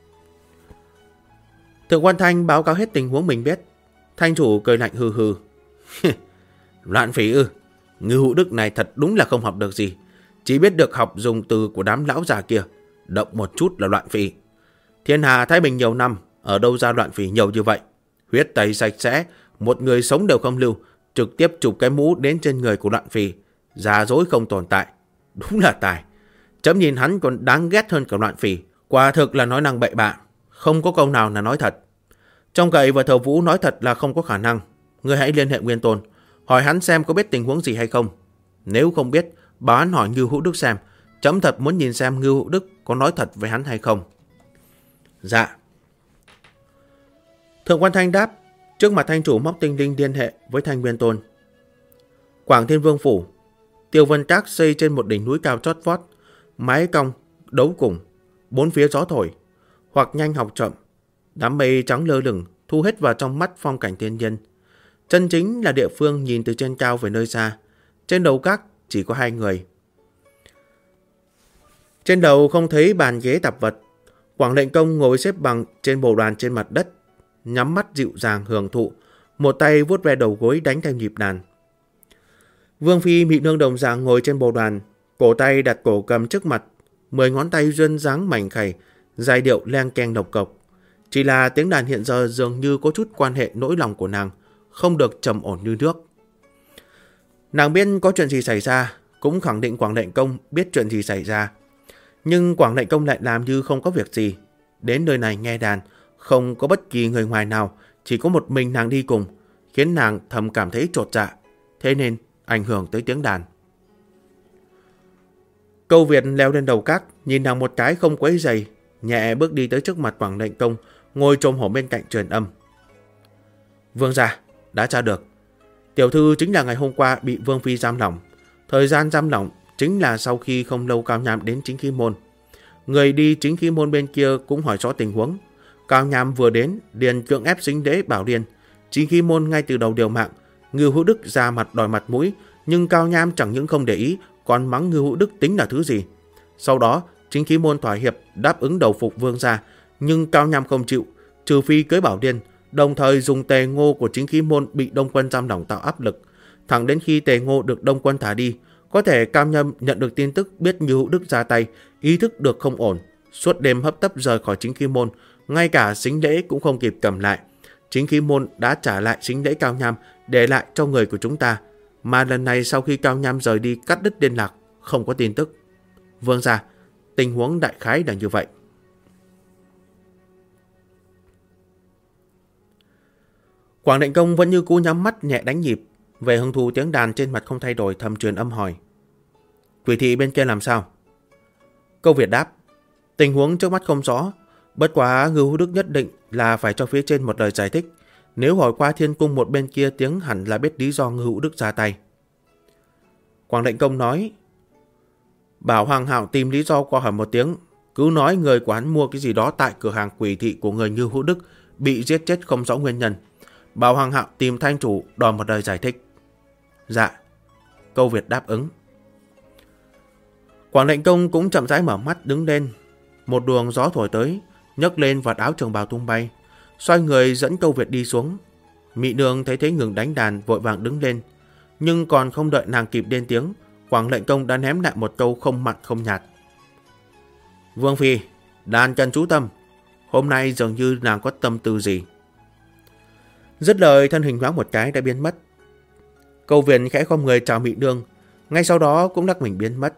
Thượng Quan Thanh báo cáo hết tình huống mình biết. Thanh chủ cười lạnh hừ hừ. Loạn phỉ ư? Ngưu Hữu Đức này thật đúng là không học được gì, chỉ biết được học dùng từ của đám lão già kia, động một chút là loạn phỉ. Thiên hà Thái Bình nhiều năm, ở đâu ra loạn phỉ nhiều như vậy? Huyết tẩy sạch sẽ, một người sống đều không lưu, trực tiếp chụp cái mũ đến trên người của loạn phỉ, giả dối không tồn tại. Đúng là tài. Chấm nhìn hắn còn đáng ghét hơn cả loạn phỉ, quả thực là nói năng bậy bạ, không có câu nào là nói thật. Trong cậy và Thờ Vũ nói thật là không có khả năng. Người hãy liên hệ Nguyên Tôn, hỏi hắn xem có biết tình huống gì hay không. Nếu không biết, bảo hắn hỏi Ngưu Hữu Đức xem. Chấm thật muốn nhìn xem Ngưu Hữu Đức có nói thật với hắn hay không. Dạ. Thượng Quan Thanh đáp. Trước mặt thanh chủ móc tinh linh liên hệ với Thanh Nguyên Tôn. Quảng Thiên Vương phủ. Tiêu Vân Trác xây trên một đỉnh núi cao chót vót, mái cong đấu cùng, bốn phía gió thổi, hoặc nhanh học chậm. Đám mây trắng lơ lửng thu hết vào trong mắt phong cảnh thiên nhiên. Chân chính là địa phương nhìn từ trên cao về nơi xa. Trên đầu các chỉ có 2 người. Trên đầu không thấy bàn ghế tạp vật. Quảng lệnh công ngồi xếp bằng trên bồ đoàn trên mặt đất, nhắm mắt dịu dàng hưởng thụ, một tay vuốt ve đầu gối đánh theo nhịp đàn. Vương phi Mị Nương đồng dạng ngồi trên bồ đoàn, Cổ tay đặt cổ cầm trước mặt, 10 ngón tay duyên dáng mảnh khảnh, giai điệu leng keng độc cộc. Chỉ là tiếng đàn hiện giờ dường như có chút quan hệ nỗi lòng của nàng, không được trầm ổn như nước. Nàng biết có chuyện gì xảy ra, cũng khẳng định Quảng Lệnh Công biết chuyện gì xảy ra. Nhưng Quảng Lệnh Công lại làm như không có việc gì. Đến nơi này nghe đàn, không có bất kỳ người ngoài nào, chỉ có một mình nàng đi cùng, khiến nàng thầm cảm thấy chột dạ, thế nên ảnh hưởng tới tiếng đàn. Câu Việt leo lên đầu các, nhìn nàng một cái không quấy rầy, nhẹ bước đi tới trước mặt Quảng Lệnh Công, ngồi chồm hổm bên cạnh truyền âm. Vương gia, đã tra được. Tiểu thư chính là ngày hôm qua bị Vương Phi giam lỏng. Thời gian giam lỏng chính là sau khi không lâu Cao Nham đến Chính Khí Môn. Người đi Chính Khí Môn bên kia cũng hỏi rõ tình huống. Cao Nham vừa đến, liền cưỡng ép Dính Đế Bảo Điên. Chính Khí Môn ngay từ đầu điều mạng. Ngưu Hữu Đức ra mặt đòi mặt mũi, nhưng Cao Nham chẳng những không để ý, còn mắng Ngưu Hữu Đức tính là thứ gì. Sau đó, Chính Khí Môn thỏa hiệp đáp ứng đầu phục Vương gia, nhưng Cao Nham không chịu, trừ phi cưới Bảo Điên, đồng thời dùng Tề Ngô của Chính Khí Môn bị Đông Quân giam lỏng tạo áp lực. Thẳng đến khi Tề Ngô được Đông Quân thả đi, có thể Cao Nham nhận được tin tức biết Ngưu Hữu Đức ra tay, ý thức được không ổn, suốt đêm hấp tấp rời khỏi Chính Khí Môn, ngay cả sính lễ cũng không kịp cầm lại. Chính Khí Môn đã trả lại sính lễ Cao Nham để lại cho người của chúng ta, mà lần này sau khi Cao Nham rời đi cắt đứt liên lạc, không có tin tức. Vương gia, tình huống đại khái là như vậy. Quảng Lệnh Công vẫn như cũ nhắm mắt nhẹ đánh nhịp, về hứng thú tiếng đàn trên mặt không thay đổi, thầm truyền âm hỏi. Quỷ thị bên kia làm sao? Câu Việt đáp. Tình huống trước mắt không rõ, bất quá Ngưu Hữu Đức nhất định là phải cho phía trên một lời giải thích. Nếu hỏi qua Thiên Cung một bên kia tiếng hẳn là biết lý do Ngưu Hữu Đức ra tay. Quảng Lệnh Công nói. Bảo Hoàng Hạo tìm lý do qua hỏi một tiếng, cứ nói người của hắn mua cái gì đó tại cửa hàng quỷ thị của người Ngưu Hữu Đức bị giết chết không rõ nguyên nhân. Bảo Hoàng Hạo tìm thanh chủ đòi một lời giải thích. Dạ. Câu Việt đáp ứng. Quảng Lệnh Công cũng chậm rãi mở mắt đứng lên. Một luồng gió thổi tới, nhấc lên vạt áo trường bào tung bay, xoay người dẫn Câu Việt đi xuống. Mị Nương thấy thế ngừng đánh đàn, vội vàng đứng lên, nhưng còn không đợi nàng kịp lên tiếng, Quảng Lệnh Công đã ném lại một câu không mặn không nhạt. Vương Phi, đàn cần chú tâm, hôm nay dường như nàng có tâm tư gì. Dứt lời, thân hình nhoáng một cái đã biến mất. Câu Việt khẽ khom người chào Mị Nương, ngay sau đó cũng lắc mình biến mất.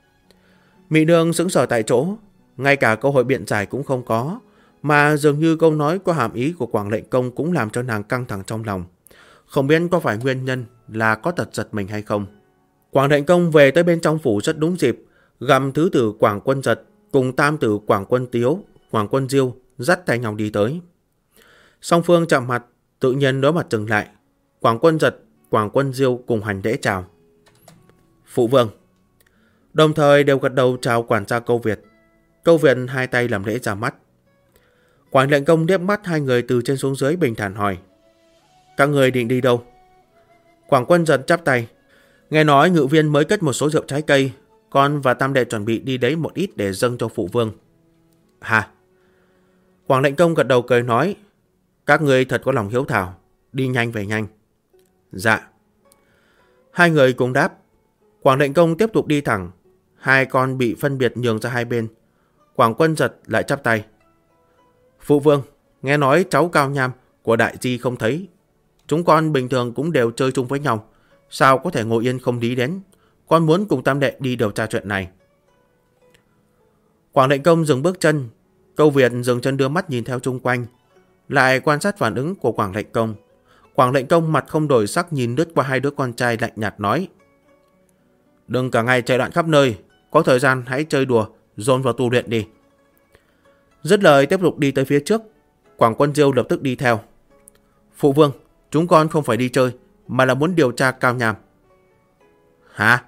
Mị Nương sững sờ tại chỗ, ngay cả cơ hội biện giải cũng không có, mà dường như câu nói có hàm ý của Quảng Lệnh Công cũng làm cho nàng căng thẳng trong lòng. Không biết có phải nguyên nhân là có tật giật mình hay không. Quảng Lệnh Công về tới bên trong phủ rất đúng dịp, gặp thứ tử Quảng Quân Giật cùng tam tử Quảng Quân Tiếu, Quảng Quân Diêu dắt tay nhau đi tới. Song phương chạm mặt, tự nhiên đối mặt dừng lại. Quảng Quân Giật, Quảng Quân Diêu cùng hành lễ chào. Phụ vương. Đồng thời đều gật đầu chào quản gia Câu Việt. Câu Việt hai tay làm lễ ra mắt. Quảng Lệnh Công liếc mắt hai người từ trên xuống dưới bình thản hỏi. Các người định đi đâu? Quảng Quân Giật chắp tay. Nghe nói ngự viên mới cất một số rượu trái cây, con và tam đệ chuẩn bị đi đấy một ít để dâng cho phụ vương. Hả? Quảng Lệnh Công gật đầu cười nói. Các người thật có lòng hiếu thảo, đi nhanh về nhanh. Dạ. Hai người cùng đáp. Quảng Lệnh Công tiếp tục đi thẳng, hai con bị phân biệt nhường ra hai bên. Quảng Quân Giật lại chắp tay. Phụ vương, nghe nói cháu Cao Nham của đại di không thấy. Chúng con bình thường cũng đều chơi chung với nhau, sao có thể ngồi yên không lý đến. Con muốn cùng tam đệ đi điều tra chuyện này. Quảng Lệnh Công dừng bước chân. Câu Việt dừng chân đưa mắt nhìn theo chung quanh, lại quan sát phản ứng của Quảng Lệnh Công. Quảng Lệnh Công mặt không đổi sắc nhìn lướt qua hai đứa con trai lạnh nhạt nói. Đừng cả ngày chạy loạn khắp nơi, có thời gian hãy chơi đùa, dồn vào tu luyện đi. Dứt lời tiếp tục đi tới phía trước. Quảng Quân Diêu lập tức đi theo. Phụ vương, chúng con không phải đi chơi, mà là muốn điều tra Cao Nham. Hả?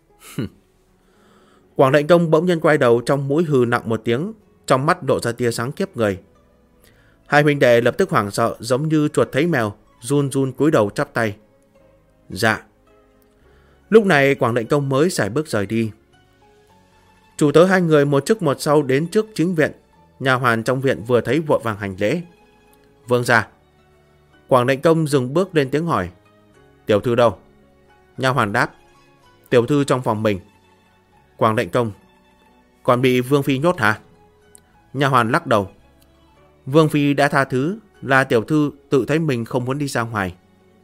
Quảng Lệnh Công bỗng nhiên quay đầu, trong mũi hừ nặng một tiếng, trong mắt lộ ra tia sáng khiếp người. Hai huynh đệ lập tức hoảng sợ, giống như chuột thấy mèo, run run cúi đầu chắp tay. Dạ. Lúc này Quảng Lệnh Công mới sải bước rời đi. Chủ tớ hai người một trước một sau đến trước chính viện. Nhà hoàn trong viện vừa thấy vội vàng hành lễ. Vương gia. Quảng Lệnh Công dừng bước lên tiếng hỏi. Tiểu thư đâu? Nhà hoàn đáp. Tiểu thư trong phòng mình. Quảng Lệnh Công, còn bị Vương Phi nhốt hả? Nha hoàn lắc đầu. Vương Phi đã tha thứ, là tiểu thư tự thấy mình không muốn đi ra ngoài.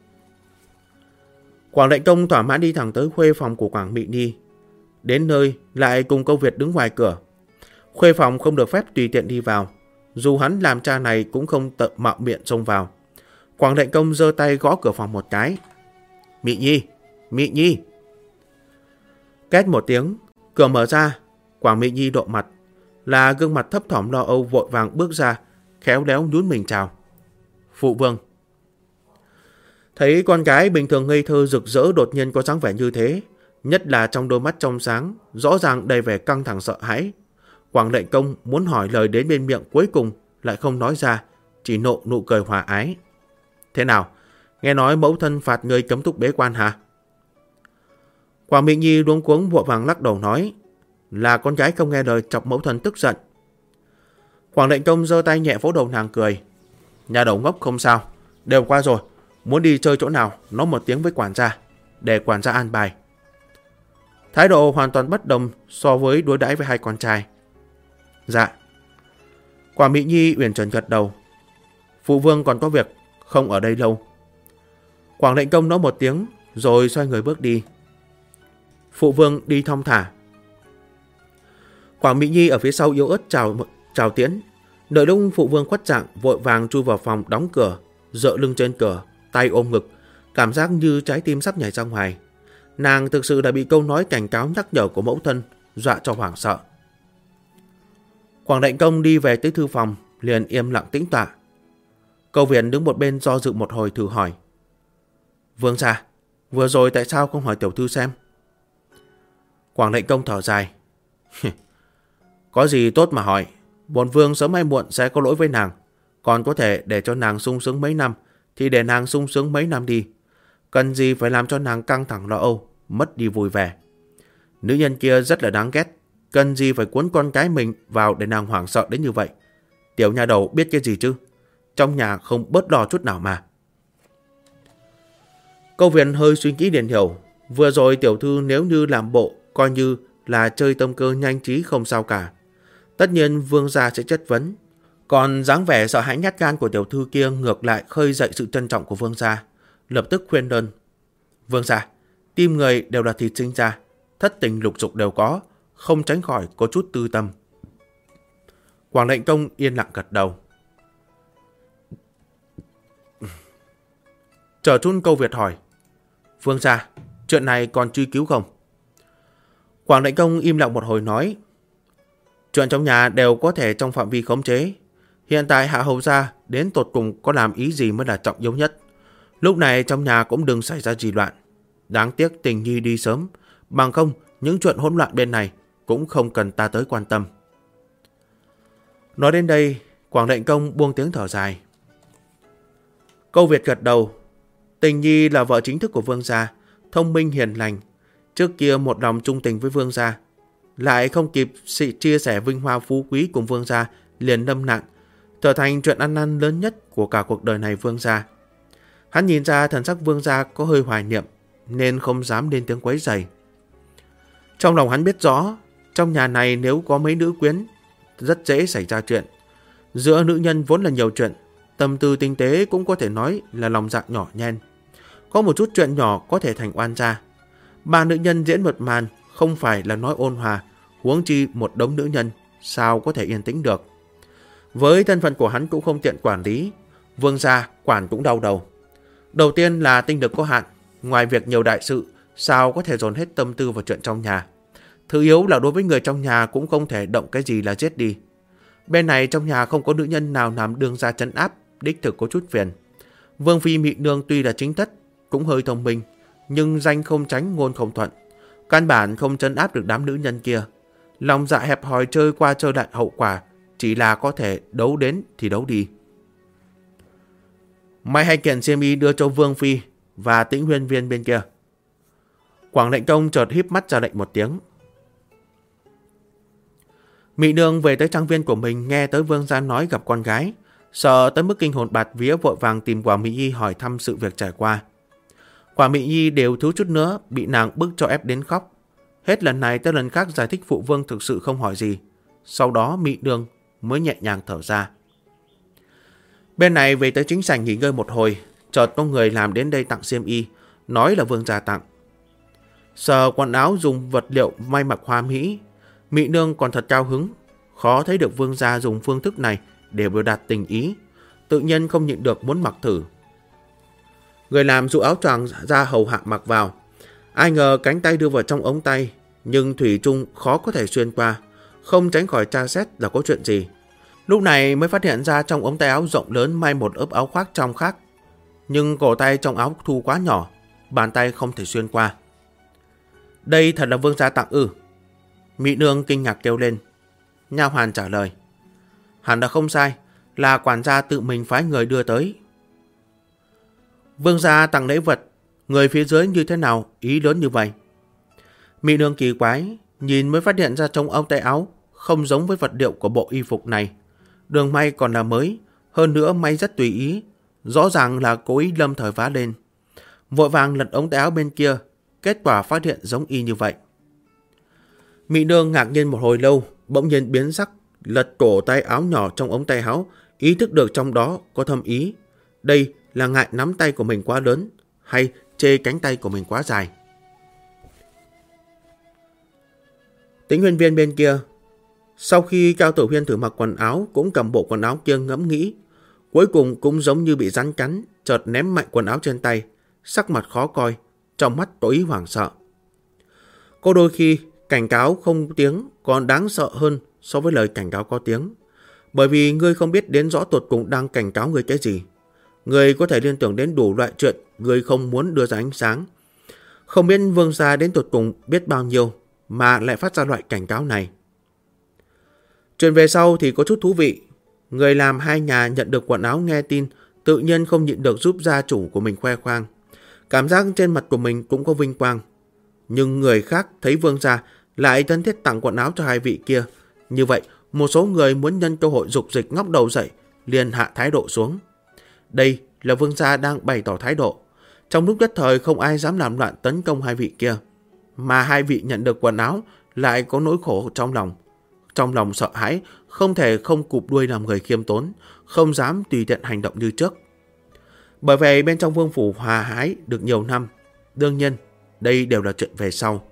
Quảng Lệnh Công thỏa mãn đi thẳng tới khuê phòng của Quảng Mị Nhi. Đến nơi lại cùng Câu Việt đứng ngoài cửa. Khuê phòng không được phép tùy tiện đi vào, dù hắn làm cha này cũng không tự mạo miệng xông vào. Quảng Lệnh Công giơ tay gõ cửa phòng một cái. Mị Nhi, Mị Nhi. Két một tiếng, cửa mở ra. Quảng Mị Nhi độ mặt, là gương mặt thấp thỏm lo âu, vội vàng bước ra, khéo léo nhún mình chào. Phụ vương. Thấy con gái bình thường ngây thơ rực rỡ đột nhiên có dáng vẻ như thế, nhất là trong đôi mắt trong sáng, rõ ràng đầy vẻ căng thẳng sợ hãi. Quảng Lệnh Công muốn hỏi lời đến bên miệng cuối cùng lại không nói ra, chỉ nộ nụ cười hòa ái. Thế nào? Nghe nói mẫu thân phạt người cấm túc bế quan hả? Quảng Mị Nhi luống cuống vội vàng lắc đầu nói, là con gái không nghe lời chọc mẫu thân tức giận. Quảng Lệnh Công giơ tay nhẹ vỗ đầu nàng cười. Nhà đầu ngốc không sao, đều qua rồi. Muốn đi chơi chỗ nào, nói một tiếng với quản gia, để quản gia an bài. Thái độ hoàn toàn bất đồng so với đối đãi với hai con trai. Dạ. Quảng Mị Nhi uyển chuyển gật đầu. Phụ vương còn có việc, không ở đây lâu. Quảng Lệnh Công nói một tiếng, rồi xoay người bước đi. Phụ vương đi thong thả. Quảng Mị Nhi ở phía sau yếu ớt chào tiễn. Đợi lúc phụ vương khuất dạng, vội vàng chui vào phòng đóng cửa, dựa lưng trên cửa, tay ôm ngực, cảm giác như trái tim sắp nhảy ra ngoài. Nàng thực sự đã bị câu nói cảnh cáo nhắc nhở của mẫu thân dọa cho hoảng sợ. Quảng Lệnh Công đi về tới thư phòng, liền im lặng tĩnh tọa. Câu Việt đứng một bên do dự một hồi thử hỏi. Vương gia, vừa rồi tại sao không hỏi tiểu thư xem? Quảng Lệnh Công thở dài. Có gì tốt mà hỏi, bổn vương sớm hay muộn sẽ có lỗi với nàng. Còn có thể để cho nàng sung sướng mấy năm, thì để nàng sung sướng mấy năm đi. Cần gì phải làm cho nàng căng thẳng lo âu, mất đi vui vẻ. Nữ nhân kia rất là đáng ghét, cần gì phải cuốn con cái mình vào để nàng hoảng sợ đến như vậy. Tiểu nhà đầu biết cái gì chứ? Trong nhà không bớt lo chút nào mà. Câu Việt hơi suy nghĩ liền hiểu. Vừa rồi tiểu thư nếu như làm bộ, coi như là chơi tâm cơ nhanh trí không sao cả. Tất nhiên vương gia sẽ chất vấn. Còn dáng vẻ sợ hãi nhát gan của tiểu thư kia ngược lại khơi dậy sự trân trọng của vương gia. Lập tức khuyên đơn. Vương gia, tim người đều là thịt sinh ra, thất tình lục dục đều có, không tránh khỏi có chút tư tâm. Quảng Lệnh Công yên lặng gật đầu. Chờ chút Câu Việt hỏi. Vương gia, chuyện này còn truy cứu không? Quảng Lệnh Công im lặng một hồi nói. Chuyện trong nhà đều có thể trong phạm vi khống chế. Hiện tại Hạ Hầu gia đến tột cùng có làm ý gì mới là trọng yếu nhất. Lúc này trong nhà cũng đừng xảy ra gì loạn. Đáng tiếc Tình Nhi đi sớm, bằng không những chuyện hỗn loạn bên này cũng không cần ta tới quan tâm. Nói đến đây, Quảng Lệnh Công buông tiếng thở dài. Câu Việt gật đầu. Tình Nhi là vợ chính thức của vương gia, thông minh hiền lành, trước kia một lòng trung tình với vương gia, lại không kịp sự chia sẻ vinh hoa phú quý cùng vương gia, liền lâm nạn, trở thành chuyện ăn năn lớn nhất của cả cuộc đời này vương gia. Hắn nhìn ra thần sắc vương gia có hơi hoài niệm, nên không dám lên tiếng quấy rầy. Trong lòng hắn biết rõ, trong nhà này nếu có mấy nữ quyến, rất dễ xảy ra chuyện. Giữa nữ nhân vốn là nhiều chuyện, tâm tư tinh tế cũng có thể nói là lòng dạ nhỏ nhen. Có một chút chuyện nhỏ có thể thành oan gia. Ba nữ nhân diễn một màn không phải là nói ôn hòa, huống chi một đống nữ nhân, sao có thể yên tĩnh được. Với thân phận của hắn cũng không tiện quản lý, vương gia quản cũng đau đầu. Đầu tiên là tinh lực có hạn, ngoài việc nhiều đại sự, sao có thể dồn hết tâm tư vào chuyện trong nhà. Thứ yếu là đối với người trong nhà cũng không thể động cái gì là giết đi. Bên này trong nhà không có nữ nhân nào làm đương gia trấn áp, đích thực có chút phiền. Vương phi Mị Nương tuy là chính thất, cũng hơi thông minh, nhưng danh không tránh ngôn không thuận. Căn bản không trấn áp được đám nữ nhân kia. Lòng dạ hẹp hòi chơi qua chơi lại, hậu quả chỉ là có thể đấu đến thì đấu đi. Mày hay kiện xiêm y đưa cho Vương phi và Tĩnh Huyên Viên bên kia. Quảng Lệnh Công chợt híp mắt ra lệnh một tiếng. Mị Nương về tới trang viên của mình, nghe tới vương gia nói gặp con gái, sợ tới mức kinh hồn bạt vía, vội vàng tìm Quảng Mỹ Nhi hỏi thăm sự việc trải qua. Quảng Mỹ Nhi đều thiếu chút nữa bị nàng bức cho ép đến khóc. Hết lần này tới lần khác giải thích phụ vương thực sự không hỏi gì. Sau đó Mị Nương mới nhẹ nhàng thở ra. Bên này về tới chính sảnh nghỉ ngơi một hồi, chợt có người làm đến đây tặng xiêm y, nói là vương gia tặng. Sờ quần áo dùng vật liệu may mặc hoa mỹ, Mị Nương còn thật cao hứng, khó thấy được vương gia dùng phương thức này để biểu đạt tình ý, tự nhiên không nhịn được muốn mặc thử. Người làm dụ áo choàng ra hầu hạ mặc vào, ai ngờ cánh tay đưa vào trong ống tay, nhưng thủy chung khó có thể xuyên qua, không tránh khỏi tra xét là có chuyện gì. Lúc này mới phát hiện ra trong ống tay áo rộng lớn may một ốp áo khoác trong khác, nhưng cổ tay trong áo thu quá nhỏ, bàn tay không thể xuyên qua. Đây thật là vương gia tặng ư? Mị Nương kinh ngạc kêu lên. Nha hoàn trả lời. Hẳn là không sai, là quản gia tự mình phái người đưa tới. Vương gia tặng lễ vật, người phía dưới như thế nào, ý lớn như vậy? Mị Nương kỳ quái, nhìn mới phát hiện ra trong ống tay áo không giống với vật liệu của bộ y phục này. Đường may còn là mới, hơn nữa may rất tùy ý, rõ ràng là cố ý lâm thời vá lên. Vội vàng lật ống tay áo bên kia, kết quả phát hiện giống y như vậy. Mị Nương ngạc nhiên một hồi lâu, bỗng nhiên biến sắc, lật cổ tay áo nhỏ trong ống tay áo, ý thức được trong đó có thâm ý. Đây là ngại nắm tay của mình quá lớn, hay chê cánh tay của mình quá dài. Tĩnh Huyên Viên bên kia, sau khi Cao Tử Huyên thử mặc quần áo, cũng cầm bộ quần áo kia ngẫm nghĩ, cuối cùng cũng giống như bị rắn cắn, chợt ném mạnh quần áo trên tay, sắc mặt khó coi, trong mắt tối ý hoảng sợ. Có đôi khi cảnh cáo không tiếng còn đáng sợ hơn so với lời cảnh cáo có tiếng, bởi vì ngươi không biết đến rõ tột cùng đang cảnh cáo ngươi cái gì. Ngươi có thể liên tưởng đến đủ loại chuyện ngươi không muốn đưa ra ánh sáng. Không biết vương gia đến tột cùng biết bao nhiêu mà lại phát ra loại cảnh cáo này. Chuyện về sau thì có chút thú vị. Người làm hai nhà nhận được quần áo nghe tin, tự nhiên không nhịn được giúp gia chủ của mình khoe khoang. Cảm giác trên mặt của mình cũng có vinh quang. Nhưng người khác thấy vương gia lại thân thiết tặng quần áo cho hai vị kia. Như vậy, một số người muốn nhân cơ hội dục dịch ngóc đầu dậy, liền hạ thái độ xuống. Đây là vương gia đang bày tỏ thái độ. Trong lúc nhất thời không ai dám làm loạn tấn công hai vị kia. Mà hai vị nhận được quần áo lại có nỗi khổ trong lòng. Trong lòng sợ hãi, không thể không cụp đuôi làm người khiêm tốn, không dám tùy tiện hành động như trước. Bởi vậy bên trong vương phủ hòa hái được nhiều năm, đương nhiên đây đều là chuyện về sau.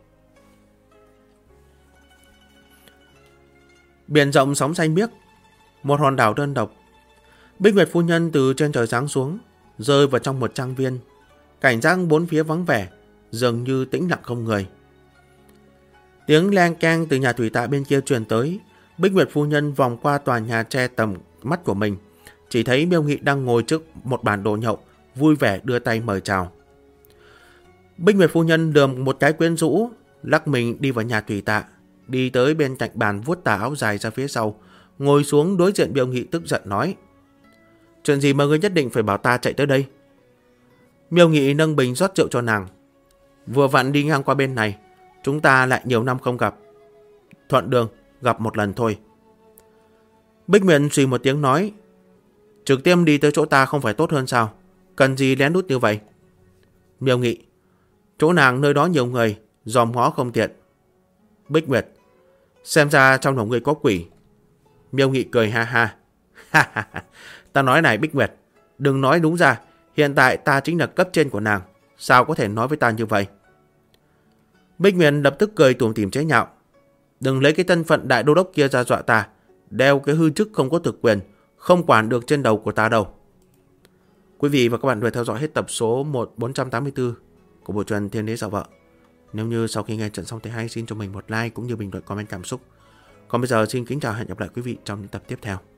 Biển rộng sóng xanh biếc, một hòn đảo đơn độc. Bích Nguyệt phu nhân từ trên trời giáng xuống, rơi vào trong một trang viên. Cảnh giác bốn phía vắng vẻ, dường như tĩnh lặng không người. Tiếng leng keng từ nhà thủy tạ bên kia truyền tới. Bích Nguyệt phu nhân vòng qua tòa nhà che tầm mắt của mình, chỉ thấy Miêu Nghị đang ngồi trước một bàn đồ nhậu, vui vẻ đưa tay mời chào. Bích Nguyệt phu nhân lườm một cái quyến rũ, lắc mình đi vào nhà thủy tạ, đi tới bên cạnh bàn vuốt tà áo dài ra phía sau, ngồi xuống đối diện Miêu Nghị tức giận nói: Chuyện gì mà ngươi nhất định phải bảo ta chạy tới đây? Miêu Nghị nâng bình rót rượu cho nàng. Vừa vặn đi ngang qua bên này, chúng ta lại nhiều năm không gặp. Thuận đường, gặp một lần thôi. Bích Nguyệt suy một tiếng nói: Trực tiếp đi tới chỗ ta không phải tốt hơn sao? Cần gì lén lút như vậy? Miêu Nghị: Chỗ nàng nơi đó nhiều người, dòm ngó không tiện. Bích Nguyệt: Xem ra trong lòng ngươi có quỷ. Miêu Nghị cười ha ha. Ta nói này Bích Nguyệt, đừng nói đúng ra, hiện tại ta chính là cấp trên của nàng, sao có thể nói với ta như vậy? Bích Nguyệt lập tức cười tủm tỉm chế nhạo: Đừng lấy cái thân phận đại đô đốc kia ra dọa ta, đeo cái hư chức không có thực quyền, không quản được trên đầu của ta đâu. Quý vị và các bạn vừa theo dõi hết tập số 484 của bộ truyện Thiên Đế Giả Vợ. Nếu như sau khi nghe trận xong thấy hay, xin cho mình một like cũng như bình luận comment cảm xúc. Còn bây giờ xin kính chào, hẹn gặp lại quý vị trong những tập tiếp theo.